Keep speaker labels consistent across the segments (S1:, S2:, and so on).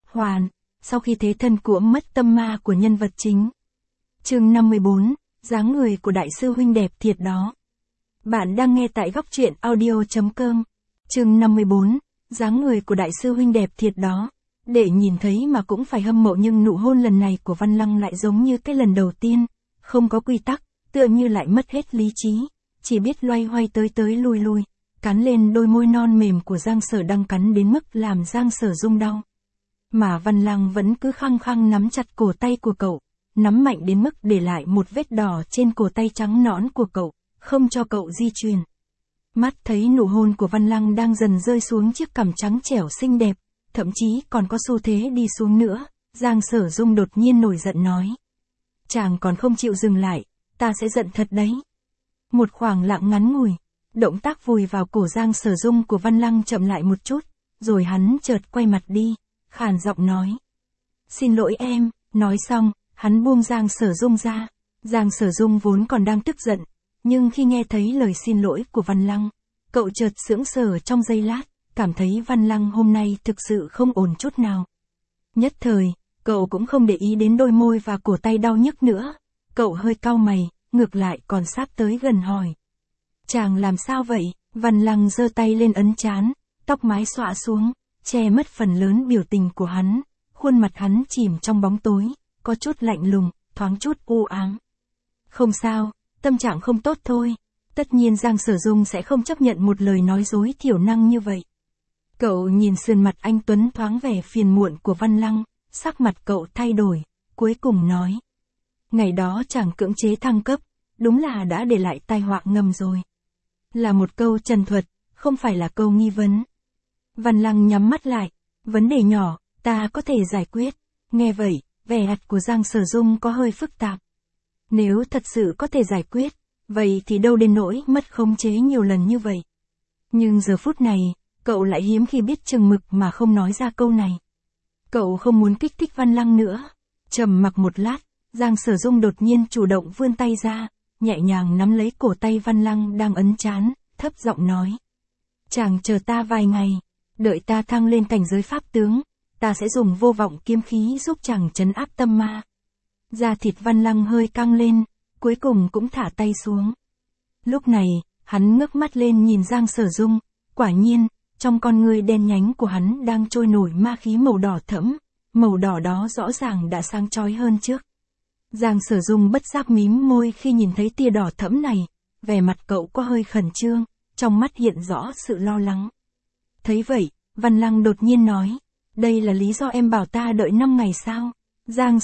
S1: hoàn, sau khi thế thân của mất tâm ma của nhân vật chính. Chương 54, dáng người của đại sư huynh đẹp thiệt đó. Bạn đang nghe tại góc truyện audio.com. Chương 54, dáng người của đại sư huynh đẹp thiệt đó. Để nhìn thấy mà cũng phải hâm mộ, nhưng nụ hôn lần này của Văn Lăng lại giống như cái lần đầu tiên, không có quy tắc, tựa như lại mất hết lý trí, chỉ biết loay hoay tới lui lui, cắn lên đôi môi non mềm của Giang Sở Đăng, cắn đến mức làm Giang Sở Dung đau. Mà Văn Lăng vẫn cứ khăng khăng nắm chặt cổ tay của cậu, nắm mạnh đến mức để lại một vết đỏ trên cổ tay trắng nõn của cậu, không cho cậu di chuyển. Mắt thấy nụ hôn của Văn Lăng đang dần rơi xuống chiếc cằm trắng trẻo xinh đẹp, thậm chí còn có xu thế đi xuống nữa, Giang Sở Dung đột nhiên nổi giận nói. Chàng còn không chịu dừng lại, ta sẽ giận thật đấy. Một khoảng lặng ngắn ngủi, động tác vùi vào cổ Giang Sở Dung của Văn Lăng chậm lại một chút, rồi hắn chợt quay mặt đi, khàn giọng nói. Xin lỗi em, nói xong, hắn buông Giang Sở Dung ra. Giang Sở Dung vốn còn đang tức giận, nhưng khi nghe thấy lời xin lỗi của Văn Lăng, cậu chợt sững sờ trong giây lát, cảm thấy Văn Lăng hôm nay thực sự không ổn chút nào. Nhất thời, cậu cũng không để ý đến đôi môi và cổ tay đau nhức nữa, cậu hơi cau mày, ngược lại còn sát tới gần hỏi. Chàng làm sao vậy? Văn Lăng giơ tay lên ấn trán, tóc mái xõa xuống, che mất phần lớn biểu tình của hắn, khuôn mặt hắn chìm trong bóng tối, có chút lạnh lùng, thoáng chút u ám. Không sao, tâm trạng không tốt thôi. Tất nhiên Giang Sở Dung sẽ không chấp nhận một lời nói dối thiểu năng như vậy. Cậu nhìn sườn mặt anh tuấn thoáng vẻ phiền muộn của Văn Lăng, sắc mặt cậu thay đổi, cuối cùng nói. Ngày đó chàng cưỡng chế thăng cấp, đúng là đã để lại tai họa ngầm rồi. Là một câu trần thuật, không phải là câu nghi vấn. Văn Lăng nhắm mắt lại, vấn đề nhỏ, ta có thể giải quyết. Nghe vậy, vẻ mặt của Giang Sở Dung có hơi phức tạp. Nếu thật sự có thể giải quyết, vậy thì đâu đến nỗi mất khống chế nhiều lần như vậy. Nhưng giờ phút này, cậu lại hiếm khi biết chừng mực mà không nói ra câu này. Cậu không muốn kích thích Văn Lăng nữa. Trầm mặc một lát, Giang Sở Dung đột nhiên chủ động vươn tay ra, nhẹ nhàng nắm lấy cổ tay Văn Lăng đang ấn trán, thấp giọng nói. Chàng chờ ta vài ngày, đợi ta thăng lên cảnh giới pháp tướng, ta sẽ dùng vô vọng kiếm khí giúp chàng trấn áp tâm ma. Da thịt Văn Lăng hơi căng lên, cuối cùng cũng thả tay xuống. Lúc này, hắn ngước mắt lên nhìn Giang Sở Dung, quả nhiên, trong con ngươi đen nhánh của hắn đang trôi nổi ma khí màu đỏ thẫm, màu đỏ đó rõ ràng đã sáng chói hơn trước. Giang Sở Dung bất giác mím môi khi nhìn thấy tia đỏ thẫm này, vẻ mặt cậu có hơi khẩn trương, trong mắt hiện rõ sự lo lắng. Thấy vậy, Văn Lăng đột nhiên nói, đây là lý do em bảo ta đợi 5 ngày sao? Giang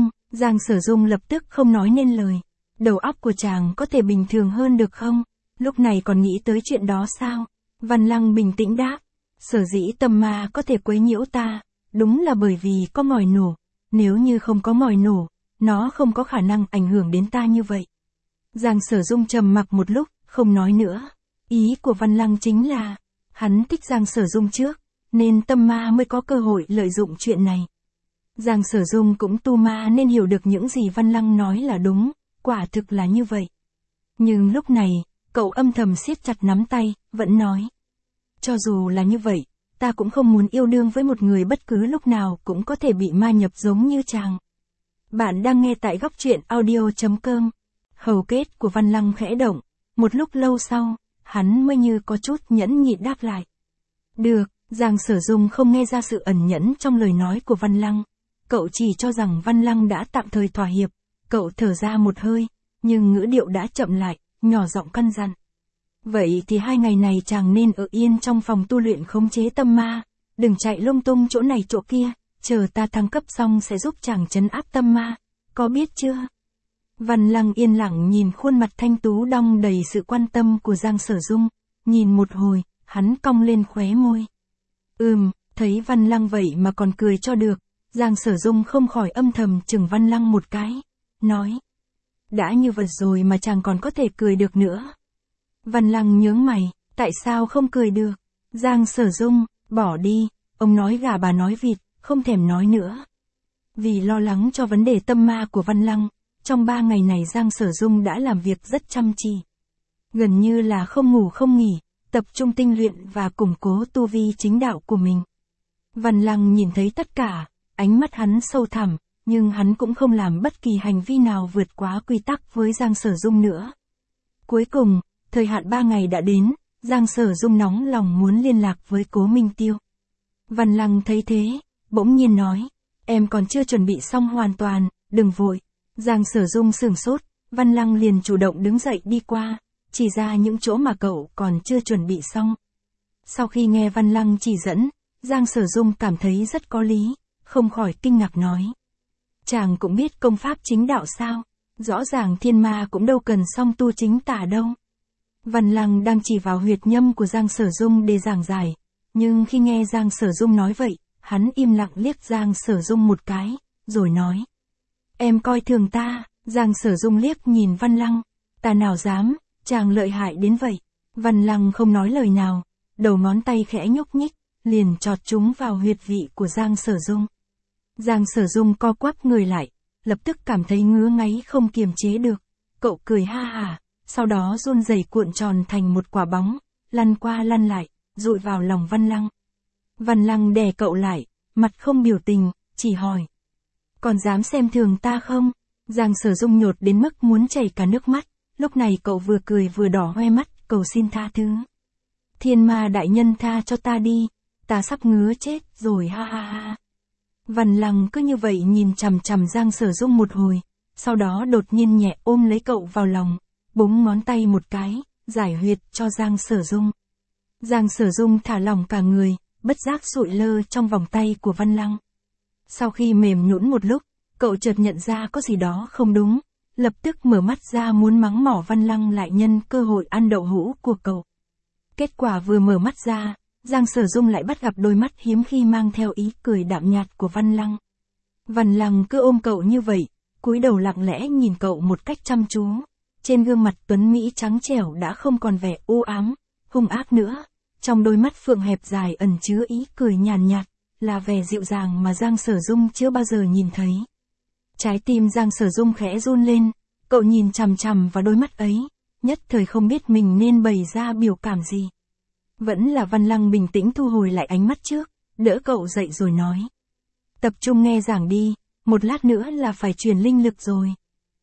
S1: Sở Dung lập tức không nói nên lời. Đầu óc của chàng có thể bình thường hơn được không? Lúc này còn nghĩ tới chuyện đó sao? Văn Lăng bình tĩnh đáp. Sở dĩ tâm ma có thể quấy nhiễu ta, đúng là bởi vì có ngòi nổ. Nếu như không có ngòi nổ, nó không có khả năng ảnh hưởng đến ta như vậy. Giang Sở Dung trầm mặc một lúc, không nói nữa. Ý của Văn Lăng chính là, hắn thích Giang Sở Dung trước, nên tâm ma mới có cơ hội lợi dụng chuyện này. Giang Sở Dung cũng tu ma nên hiểu được những gì Văn Lăng nói là đúng, quả thực là như vậy. Nhưng lúc này, cậu âm thầm siết chặt nắm tay, vẫn nói. Cho dù là như vậy, ta cũng không muốn yêu đương với một người bất cứ lúc nào cũng có thể bị ma nhập giống như chàng. Bạn đang nghe tại góc truyện audio.com. Hầu kết của Văn Lăng khẽ động, một lúc lâu sau, hắn mới như có chút nhẫn nhịn đáp lại. Được, Giang Sở Dung không nghe ra sự ẩn nhẫn trong lời nói của Văn Lăng. Cậu chỉ cho rằng Văn Lăng đã tạm thời thỏa hiệp, cậu thở ra một hơi, nhưng ngữ điệu đã chậm lại, nhỏ giọng căn dặn. Vậy thì 2 ngày này chàng nên ở yên trong phòng tu luyện khống chế tâm ma, đừng chạy lung tung chỗ này chỗ kia, chờ ta thăng cấp xong sẽ giúp chàng trấn áp tâm ma, có biết chưa? Văn Lăng yên lặng nhìn khuôn mặt thanh tú đong đầy sự quan tâm của Giang Sở Dung, nhìn một hồi, hắn cong lên khóe môi. Thấy Văn Lăng vậy mà còn cười cho được, Giang Sở Dung không khỏi âm thầm chừng Văn Lăng một cái, nói. Đã như vậy rồi mà chàng còn có thể cười được nữa. Văn Lăng nhướng mày, tại sao không cười được? Giang Sở Dung, bỏ đi, ông nói gà bà nói vịt, không thèm nói nữa. Vì lo lắng cho vấn đề tâm ma của Văn Lăng, trong 3 ngày này Giang Sở Dung đã làm việc rất chăm chỉ. Gần như là không ngủ không nghỉ, tập trung tinh luyện và củng cố tu vi chính đạo của mình. Văn Lăng nhìn thấy tất cả, ánh mắt hắn sâu thẳm, nhưng hắn cũng không làm bất kỳ hành vi nào vượt quá quy tắc với Giang Sở Dung nữa. Cuối cùng, thời hạn 3 ngày đã đến, Giang Sở Dung nóng lòng muốn liên lạc với Cố Minh Tiêu. Văn Lăng thấy thế, bỗng nhiên nói, em còn chưa chuẩn bị xong hoàn toàn, đừng vội. Giang Sở Dung sửng sốt, Văn Lăng liền chủ động đứng dậy đi qua, chỉ ra những chỗ mà cậu còn chưa chuẩn bị xong. Sau khi nghe Văn Lăng chỉ dẫn, Giang Sở Dung cảm thấy rất có lý, không khỏi kinh ngạc nói. Chàng cũng biết công pháp chính đạo sao, rõ ràng thiên ma cũng đâu cần song tu chính tả đâu. Văn Lăng đang chỉ vào huyệt nhâm của Giang Sở Dung để giảng giải, nhưng khi nghe Giang Sở Dung nói vậy, hắn im lặng liếc Giang Sở Dung một cái, rồi nói. Em coi thường ta. Giang Sở Dung liếc nhìn Văn Lăng, ta nào dám, chàng lợi hại đến vậy. Văn Lăng không nói lời nào, đầu ngón tay khẽ nhúc nhích, liền chọt chúng vào huyệt vị của Giang Sở Dung. Giang Sở Dung co quắp người lại, lập tức cảm thấy ngứa ngáy không kiềm chế được, cậu cười ha hả, sau đó run rẩy cuộn tròn thành một quả bóng, lăn qua lăn lại, dụi vào lòng Văn Lăng. Văn Lăng đè cậu lại, mặt không biểu tình, chỉ hỏi. Còn dám xem thường ta không? Giang Sở Dung nhột đến mức muốn chảy cả nước mắt, lúc này cậu vừa cười vừa đỏ hoe mắt, cầu xin tha thứ. Thiên ma đại nhân tha cho ta đi, ta sắp ngứa chết rồi ha ha ha. Văn Lăng cứ như vậy nhìn chằm chằm Giang Sở Dung một hồi, sau đó đột nhiên nhẹ ôm lấy cậu vào lòng, búng ngón tay một cái, giải huyệt cho Giang Sở Dung. Giang Sở Dung thả lỏng cả người, bất giác sụi lơ trong vòng tay của Văn Lăng. Sau khi mềm nhũn một lúc, cậu chợt nhận ra có gì đó không đúng, lập tức mở mắt ra muốn mắng mỏ Văn Lăng lại nhân cơ hội ăn đậu hũ của cậu. Kết quả vừa mở mắt ra, Giang Sở Dung lại bắt gặp đôi mắt hiếm khi mang theo ý cười đạm nhạt của Văn Lăng. Văn Lăng cứ ôm cậu như vậy, cúi đầu lặng lẽ nhìn cậu một cách chăm chú. Trên gương mặt tuấn mỹ trắng trẻo đã không còn vẻ u ám, hung ác nữa. Trong đôi mắt phượng hẹp dài ẩn chứa ý cười nhàn nhạt, là vẻ dịu dàng mà Giang Sở Dung chưa bao giờ nhìn thấy. Trái tim Giang Sở Dung khẽ run lên, cậu nhìn chằm chằm vào đôi mắt ấy, nhất thời không biết mình nên bày ra biểu cảm gì. Vẫn là Văn Lăng bình tĩnh thu hồi lại ánh mắt trước, đỡ cậu dậy rồi nói. Tập trung nghe giảng đi, một lát nữa là phải truyền linh lực rồi.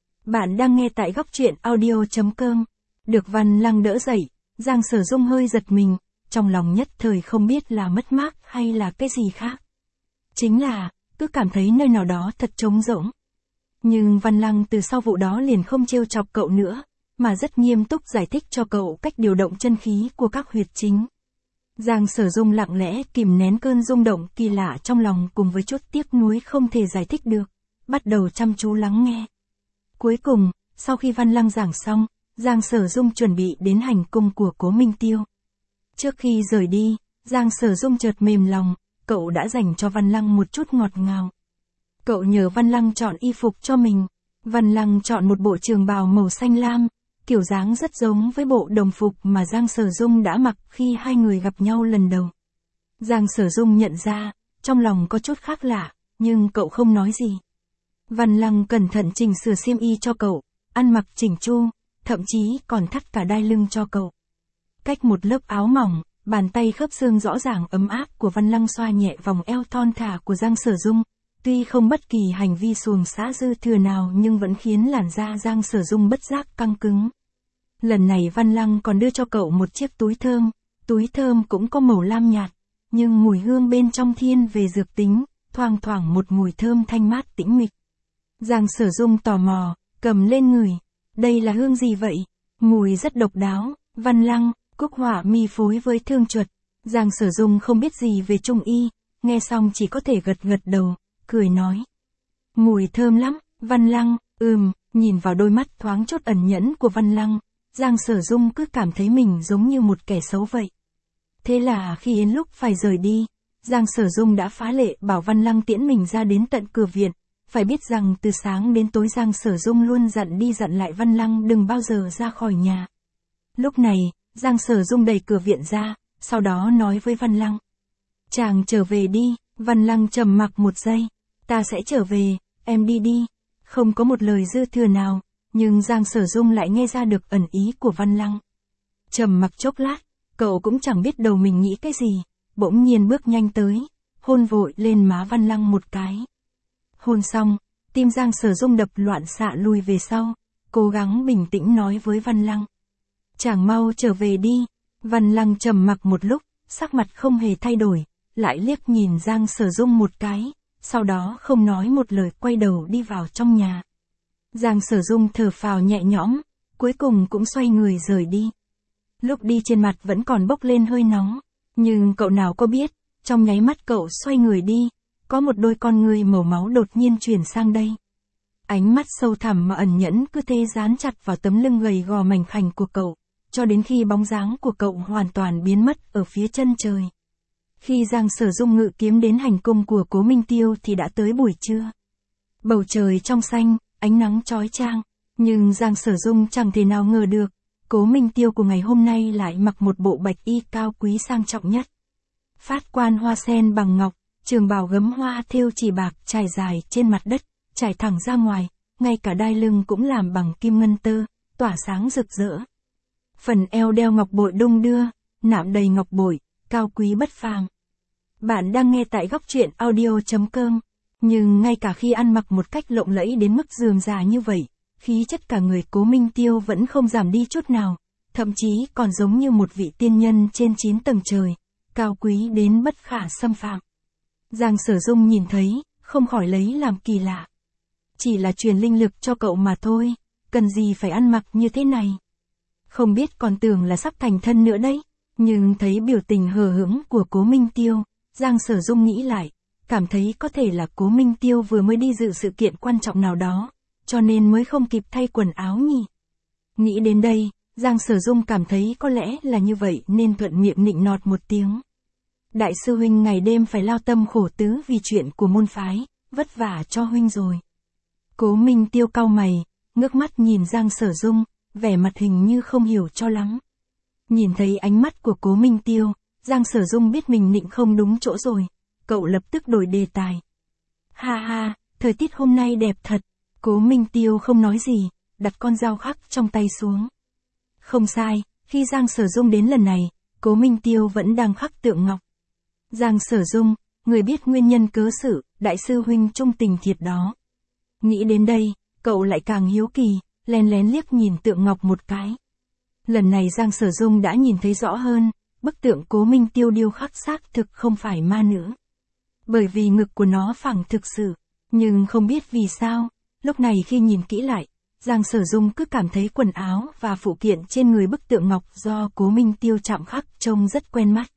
S1: Bạn đang nghe tại góc truyện audio.com. Được Văn Lăng đỡ dậy, Giang Sở Dung hơi giật mình, trong lòng nhất thời không biết là mất mát hay là cái gì khác. Chính là, cứ cảm thấy nơi nào đó thật trống rỗng. Nhưng Văn Lăng từ sau vụ đó liền không trêu chọc cậu nữa, mà rất nghiêm túc giải thích cho cậu cách điều động chân khí của các huyệt chính. Giang Sở Dung lặng lẽ kìm nén cơn rung động kỳ lạ trong lòng cùng với chút tiếc nuối không thể giải thích được, bắt đầu chăm chú lắng nghe. Cuối cùng, sau khi Văn Lăng giảng xong, Giang Sở Dung chuẩn bị đến hành cung của Cố Minh Tiêu. Trước khi rời đi, Giang Sở Dung chợt mềm lòng, cậu đã dành cho Văn Lăng một chút ngọt ngào. Cậu nhờ Văn Lăng chọn y phục cho mình. Văn Lăng chọn một bộ trường bào màu xanh lam, kiểu dáng rất giống với bộ đồng phục mà Giang Sở Dung đã mặc khi hai người gặp nhau lần đầu. Giang Sở Dung nhận ra, trong lòng có chút khác lạ, nhưng cậu không nói gì. Văn Lăng cẩn thận chỉnh sửa xiêm y cho cậu, ăn mặc chỉnh chu, thậm chí còn thắt cả đai lưng cho cậu. Cách một lớp áo mỏng, bàn tay khớp xương rõ ràng ấm áp của Văn Lăng xoa nhẹ vòng eo thon thả của Giang Sở Dung. Tuy không bất kỳ hành vi xuồng xã dư thừa nào nhưng vẫn khiến làn da Giang Sở Dung bất giác căng cứng. Lần này Văn Lăng còn đưa cho cậu một chiếc túi thơm cũng có màu lam nhạt, nhưng mùi hương bên trong thiên về dược tính, thoang thoảng một mùi thơm thanh mát tĩnh mịch. Giang Sở Dung tò mò, cầm lên ngửi, đây là hương gì vậy? Mùi rất độc đáo. Văn Lăng, cúc hỏa mi phối với thương chuột. Giang Sở Dung không biết gì về trung y, nghe xong chỉ có thể gật gật đầu, cười nói. Mùi thơm lắm. Văn Lăng, nhìn vào đôi mắt thoáng chút ẩn nhẫn của Văn Lăng, Giang Sở Dung cứ cảm thấy mình giống như một kẻ xấu vậy. Thế là khi đến lúc phải rời đi, Giang Sở Dung đã phá lệ bảo Văn Lăng tiễn mình ra đến tận cửa viện. Phải biết rằng từ sáng đến tối Giang Sở Dung luôn dặn đi dặn lại Văn Lăng đừng bao giờ ra khỏi nhà. Lúc này, Giang Sở Dung đẩy cửa viện ra, sau đó nói với Văn Lăng. Chàng trở về đi. Văn Lăng trầm mặc một giây. Ta sẽ trở về, em đi đi. Không có một lời dư thừa nào, nhưng Giang Sở Dung lại nghe ra được ẩn ý của Văn Lăng. Trầm mặc chốc lát, cậu cũng chẳng biết đầu mình nghĩ cái gì, bỗng nhiên bước nhanh tới, hôn vội lên má Văn Lăng một cái. Hôn xong, tim Giang Sở Dung đập loạn xạ lùi về sau, cố gắng bình tĩnh nói với Văn Lăng. Chàng mau trở về đi. Văn Lăng trầm mặc một lúc, sắc mặt không hề thay đổi, lại liếc nhìn Giang Sở Dung một cái, sau đó không nói một lời quay đầu đi vào trong nhà. Giang Sở Dung thở phào nhẹ nhõm, cuối cùng cũng xoay người rời đi. Lúc đi trên mặt vẫn còn bốc lên hơi nóng, nhưng cậu nào có biết, trong nháy mắt cậu xoay người đi, có một đôi con ngươi màu máu đột nhiên chuyển sang đây. Ánh mắt sâu thẳm mà ẩn nhẫn cứ thế dán chặt vào tấm lưng gầy gò mảnh khảnh của cậu, cho đến khi bóng dáng của cậu hoàn toàn biến mất ở phía chân trời. Khi Giang Sở Dung ngự kiếm đến hành cung của Cố Minh Tiêu thì đã tới buổi trưa. Bầu trời trong xanh, ánh nắng chói chang, nhưng Giang Sở Dung chẳng thể nào ngờ được, Cố Minh Tiêu của ngày hôm nay lại mặc một bộ bạch y cao quý sang trọng nhất. Phát quan hoa sen bằng ngọc, trường bào gấm hoa thêu chỉ bạc trải dài trên mặt đất, trải thẳng ra ngoài, ngay cả đai lưng cũng làm bằng kim ngân tơ, tỏa sáng rực rỡ. Phần eo đeo ngọc bội đung đưa, nạm đầy ngọc bội, cao quý bất phàm. Bạn đang nghe tại góc truyện audio.com, nhưng ngay cả khi ăn mặc một cách lộng lẫy đến mức rườm rà như vậy, khí chất cả người Cố Minh Tiêu vẫn không giảm đi chút nào, thậm chí còn giống như một vị tiên nhân trên 9 tầng trời, cao quý đến bất khả xâm phạm. Giang Sở Dung nhìn thấy, không khỏi lấy làm kỳ lạ. Chỉ là truyền linh lực cho cậu mà thôi, cần gì phải ăn mặc như thế này. Không biết còn tưởng là sắp thành thân nữa đấy, nhưng thấy biểu tình hờ hững của Cố Minh Tiêu, Giang Sở Dung nghĩ lại, cảm thấy có thể là Cố Minh Tiêu vừa mới đi dự sự kiện quan trọng nào đó, cho nên mới không kịp thay quần áo nhỉ. Nghĩ đến đây, Giang Sở Dung cảm thấy có lẽ là như vậy nên thuận miệng nịnh nọt một tiếng. Đại sư huynh ngày đêm phải lao tâm khổ tứ vì chuyện của môn phái, vất vả cho huynh rồi. Cố Minh Tiêu cau mày, ngước mắt nhìn Giang Sở Dung, vẻ mặt hình như không hiểu cho lắm. Nhìn thấy ánh mắt của Cố Minh Tiêu, Giang Sở Dung biết mình nịnh không đúng chỗ rồi, cậu lập tức đổi đề tài. Ha ha, thời tiết hôm nay đẹp thật. Cố Minh Tiêu không nói gì, đặt con dao khắc trong tay xuống. Không sai, khi Giang Sở Dung đến lần này, Cố Minh Tiêu vẫn đang khắc tượng ngọc. Giang Sở Dung, người biết nguyên nhân cớ sự, đại sư huynh trung tình thiệt đó. Nghĩ đến đây, cậu lại càng hiếu kỳ, lén lén liếc nhìn tượng ngọc một cái. Lần này Giang Sở Dung đã nhìn thấy rõ hơn, bức tượng Cố Minh Tiêu điêu khắc xác thực không phải ma nữ. Bởi vì ngực của nó phẳng thực sự, nhưng không biết vì sao, lúc này khi nhìn kỹ lại, Giang Sở Dung cứ cảm thấy quần áo và phụ kiện trên người bức tượng ngọc do Cố Minh Tiêu chạm khắc trông rất quen mắt.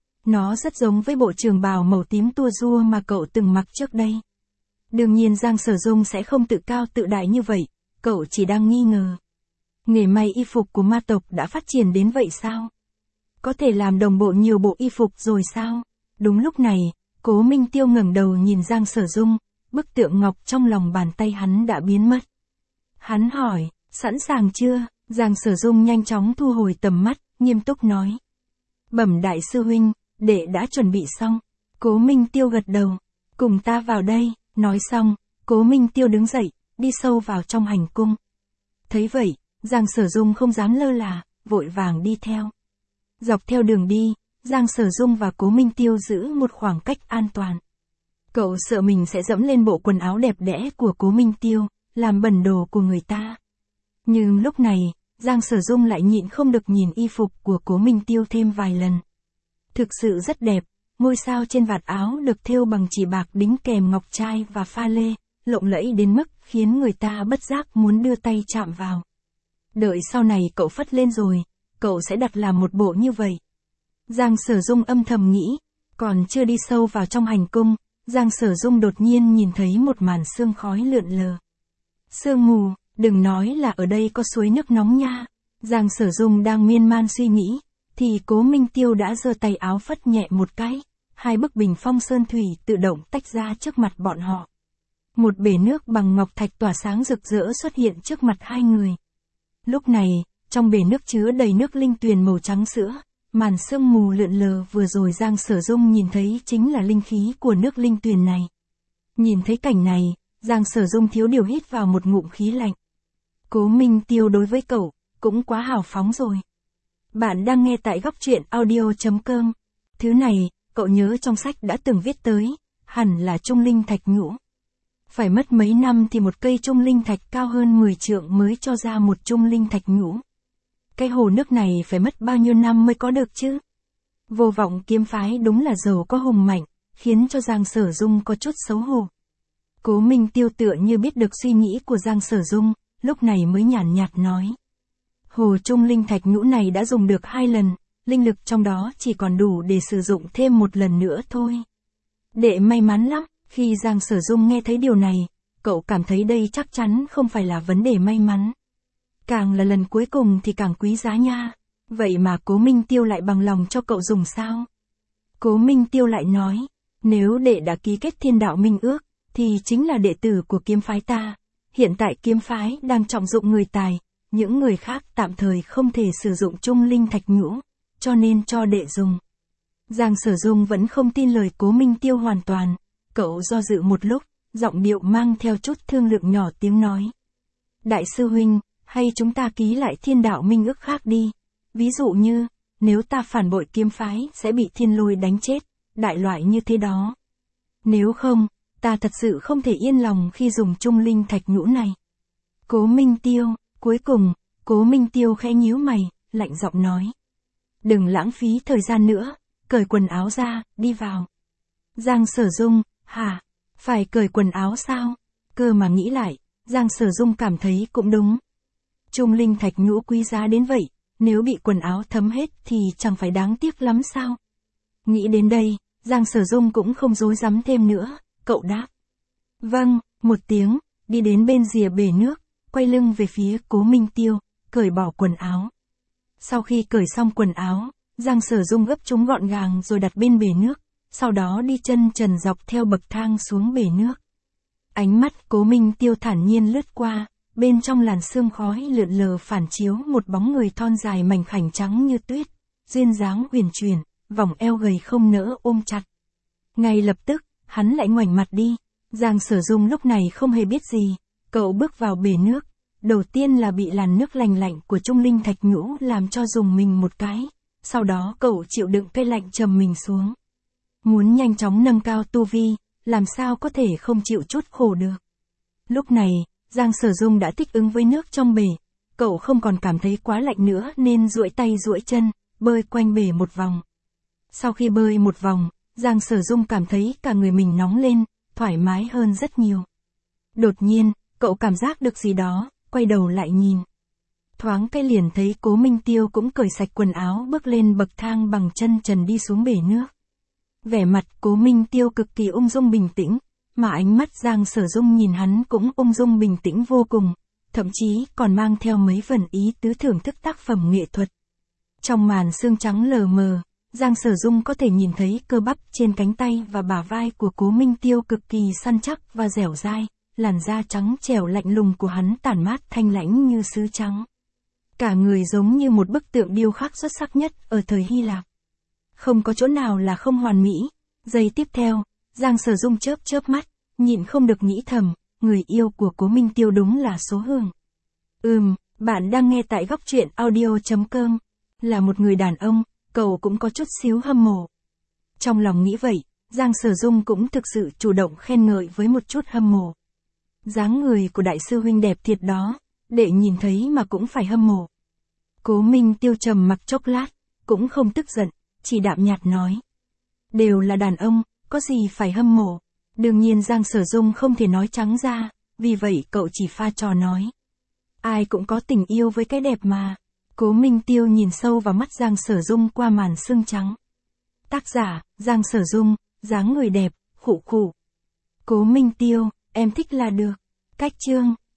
S1: Nó rất giống với bộ trường bào màu tím tua rua mà cậu từng mặc trước đây. Đương nhiên Giang Sở Dung sẽ không tự cao tự đại như vậy, cậu chỉ đang nghi ngờ. Nghề may y phục của ma tộc đã phát triển đến vậy sao? Có thể làm đồng bộ nhiều bộ y phục rồi sao? Đúng lúc này, Cố Minh Tiêu ngẩng đầu nhìn Giang Sở Dung, bức tượng ngọc trong lòng bàn tay hắn đã biến mất. Hắn hỏi, sẵn sàng chưa? Giang Sở Dung nhanh chóng thu hồi tầm mắt, nghiêm túc nói. Bẩm đại sư huynh, đệ đã chuẩn bị xong. Cố Minh Tiêu gật đầu, cùng ta vào đây. Nói xong, Cố Minh Tiêu đứng dậy, đi sâu vào trong hành cung. Thấy vậy, Giang Sở Dung không dám lơ là, vội vàng đi theo. Dọc theo đường đi, Giang Sở Dung và Cố Minh Tiêu giữ một khoảng cách an toàn. Cậu sợ mình sẽ dẫm lên bộ quần áo đẹp đẽ của Cố Minh Tiêu, làm bẩn đồ của người ta. Nhưng lúc này, Giang Sở Dung lại nhịn không được nhìn y phục của Cố Minh Tiêu thêm vài lần. Thực sự rất đẹp, ngôi sao trên vạt áo được thêu bằng chỉ bạc đính kèm ngọc trai và pha lê, lộng lẫy đến mức khiến người ta bất giác muốn đưa tay chạm vào. Đợi sau này cậu phất lên rồi, cậu sẽ đặt làm một bộ như vậy. Giang Sở Dung âm thầm nghĩ, còn chưa đi sâu vào trong hành cung, Giang Sở Dung đột nhiên nhìn thấy một màn sương khói lượn lờ. Sương mù, đừng nói là ở đây có suối nước nóng nha. Giang Sở Dung đang miên man suy nghĩ, thì Cố Minh Tiêu đã giơ tay áo phất nhẹ một cái, hai bức bình phong sơn thủy tự động tách ra trước mặt bọn họ. Một bể nước bằng ngọc thạch tỏa sáng rực rỡ xuất hiện trước mặt hai người. Lúc này, trong bể nước chứa đầy nước linh tuyền màu trắng sữa, màn sương mù lượn lờ vừa rồi Giang Sở Dung nhìn thấy chính là linh khí của nước linh tuyền này. Nhìn thấy cảnh này, Giang Sở Dung thiếu điều hít vào một ngụm khí lạnh. Cố Minh Tiêu đối với cậu, cũng quá hào phóng rồi. Bạn đang nghe tại góc truyện audio.com. Thứ này, cậu nhớ trong sách đã từng viết tới, hẳn là trung linh thạch nhũ. Phải mất mấy năm thì một cây trung linh thạch cao hơn 10 trượng mới cho ra một trung linh thạch nhũ. Cái hồ nước này phải mất bao nhiêu năm mới có được chứ? Vô Vọng kiếm phái đúng là giàu có hùng mạnh, khiến cho Giang Sở Dung có chút xấu hổ. Cố Minh Tiêu tựa như biết được suy nghĩ của Giang Sở Dung, lúc này mới nhàn nhạt nói. Hồ trung linh thạch nhũ này đã dùng được 2 lần, linh lực trong đó chỉ còn đủ để sử dụng thêm một lần nữa thôi. Đệ may mắn lắm, khi Giang Sở Dung nghe thấy điều này, cậu cảm thấy đây chắc chắn không phải là vấn đề may mắn. Càng là lần cuối cùng thì càng quý giá nha, vậy mà Cố Minh Tiêu lại bằng lòng cho cậu dùng sao? Cố Minh Tiêu lại nói, nếu đệ đã ký kết Thiên Đạo Minh Ước, thì chính là đệ tử của kiếm phái ta. Hiện tại kiếm phái đang trọng dụng người tài, những người khác tạm thời không thể sử dụng trung linh thạch nhũ, cho nên cho đệ dùng. Giang Sở Dung vẫn không tin lời Cố Minh Tiêu hoàn toàn, cậu do dự một lúc, giọng điệu mang theo chút thương lượng nhỏ tiếng nói. Đại sư huynh, hay chúng ta ký lại Thiên Đạo Minh Ước khác đi, ví dụ như, nếu ta phản bội kiếm phái sẽ bị Thiên Lôi đánh chết, đại loại như thế đó. Nếu không, ta thật sự không thể yên lòng khi dùng trung linh thạch nhũ này. Cố Minh Tiêu, cuối cùng, Cố Minh Tiêu khẽ nhíu mày, lạnh giọng nói. Đừng lãng phí thời gian nữa, cởi quần áo ra, đi vào. Giang Sở Dung, hả? Phải cởi quần áo sao? Cơ mà nghĩ lại, Giang Sở Dung cảm thấy cũng đúng. Trung linh thạch nhũ quý giá đến vậy, nếu bị quần áo thấm hết thì chẳng phải đáng tiếc lắm sao? Nghĩ đến đây, Giang Sở Dung cũng không dối dám thêm nữa, cậu đáp. Vâng, một tiếng, đi đến bên rìa bể nước, quay lưng về phía Cố Minh Tiêu, cởi bỏ quần áo. Sau khi cởi xong quần áo, Giang Sở Dung gấp chúng gọn gàng rồi đặt bên bể nước, sau đó đi chân trần dọc theo bậc thang xuống bể nước. Ánh mắt Cố Minh Tiêu thản nhiên lướt qua, bên trong làn sương khói lượn lờ phản chiếu một bóng người thon dài mảnh khảnh trắng như tuyết, duyên dáng uyển chuyển, vòng eo gầy không nỡ ôm chặt. Ngay lập tức, hắn lại ngoảnh mặt đi. Giang Sở Dung lúc này không hề biết gì, cậu bước vào bể nước, đầu tiên là bị làn nước lành lạnh của trung linh thạch nhũ làm cho rùng mình một cái, sau đó cậu chịu đựng cái lạnh trầm mình xuống. Muốn nhanh chóng nâng cao tu vi, làm sao có thể không chịu chút khổ được. Lúc này, Giang Sở Dung đã thích ứng với nước trong bể, cậu không còn cảm thấy quá lạnh nữa nên duỗi tay duỗi chân, bơi quanh bể một vòng. Sau khi bơi một vòng, Giang Sở Dung cảm thấy cả người mình nóng lên, thoải mái hơn rất nhiều. Đột nhiên, cậu cảm giác được gì đó, quay đầu lại nhìn. Thoáng cái liền thấy Cố Minh Tiêu cũng cởi sạch quần áo bước lên bậc thang bằng chân trần đi xuống bể nước. Vẻ mặt Cố Minh Tiêu cực kỳ ung dung bình tĩnh, mà ánh mắt Giang Sở Dung nhìn hắn cũng ung dung bình tĩnh vô cùng, thậm chí còn mang theo mấy phần ý tứ thưởng thức tác phẩm nghệ thuật. Trong màn sương trắng lờ mờ, Giang Sở Dung có thể nhìn thấy cơ bắp trên cánh tay và bả vai của Cố Minh Tiêu cực kỳ săn chắc và dẻo dai, làn da trắng trẻo lạnh lùng của hắn tản mát thanh lãnh như sứ trắng. Cả người giống như một bức tượng điêu khắc xuất sắc nhất ở thời Hy Lạp. Không có chỗ nào là không hoàn mỹ. Giây tiếp theo, Giang Sở Dung chớp mắt, nhịn không được nghĩ thầm, người yêu của Cố Minh Tiêu đúng là Số Hương. Bạn đang nghe tại Góc Truyện Audio.com. Là một người đàn ông, cậu cũng có chút xíu hâm mộ. Trong lòng nghĩ vậy, Giang Sở Dung cũng thực sự chủ động khen ngợi với một chút hâm mộ. Dáng người của đại sư huynh đẹp thiệt đó, để nhìn thấy mà cũng phải hâm mộ. Cố Minh Tiêu trầm mặc chốc lát, cũng không tức giận, chỉ đạm nhạt nói. Đều là đàn ông, có gì phải hâm mộ. Đương nhiên Giang Sở Dung không thể nói trắng ra, vì vậy cậu chỉ pha trò nói. Ai cũng có tình yêu với cái đẹp mà. Cố Minh Tiêu nhìn sâu vào mắt Giang Sở Dung qua màn sương trắng. Tác giả, Giang Sở Dung, dáng người đẹp, khụ khụ. Cố Minh Tiêu, em thích là được. Cách chương.